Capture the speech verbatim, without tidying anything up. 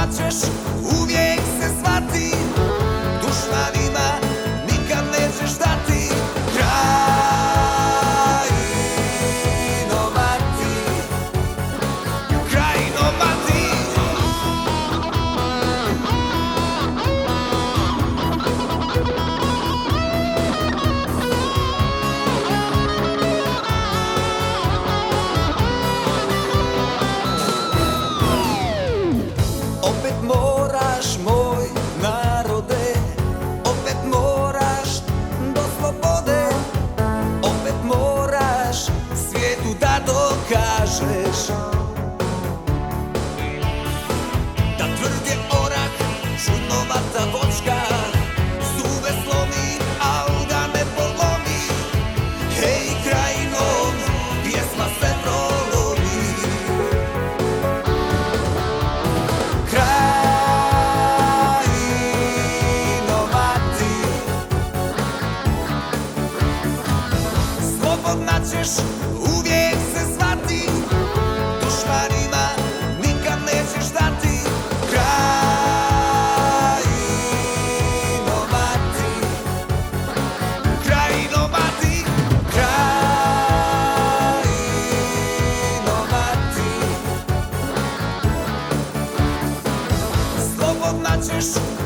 ćeš uvijek se zvati, dušmanima nikad nećeš dati. Krajinomati, krajinomati. Opet moraš, moj narode, opet moraš do slobode, opet moraš svijetu da dokažeš da tvrd je orah, čudnovata voćka, zube slomi, al ga ne polomi. Hej Krajino, pjesma se prolomi. Krajinomati, slobodna ćeš uvijek se zvati, dušmanima nikad nećeš dati. Krajinomati, krajinomati, krajinomati, slobodna ćeš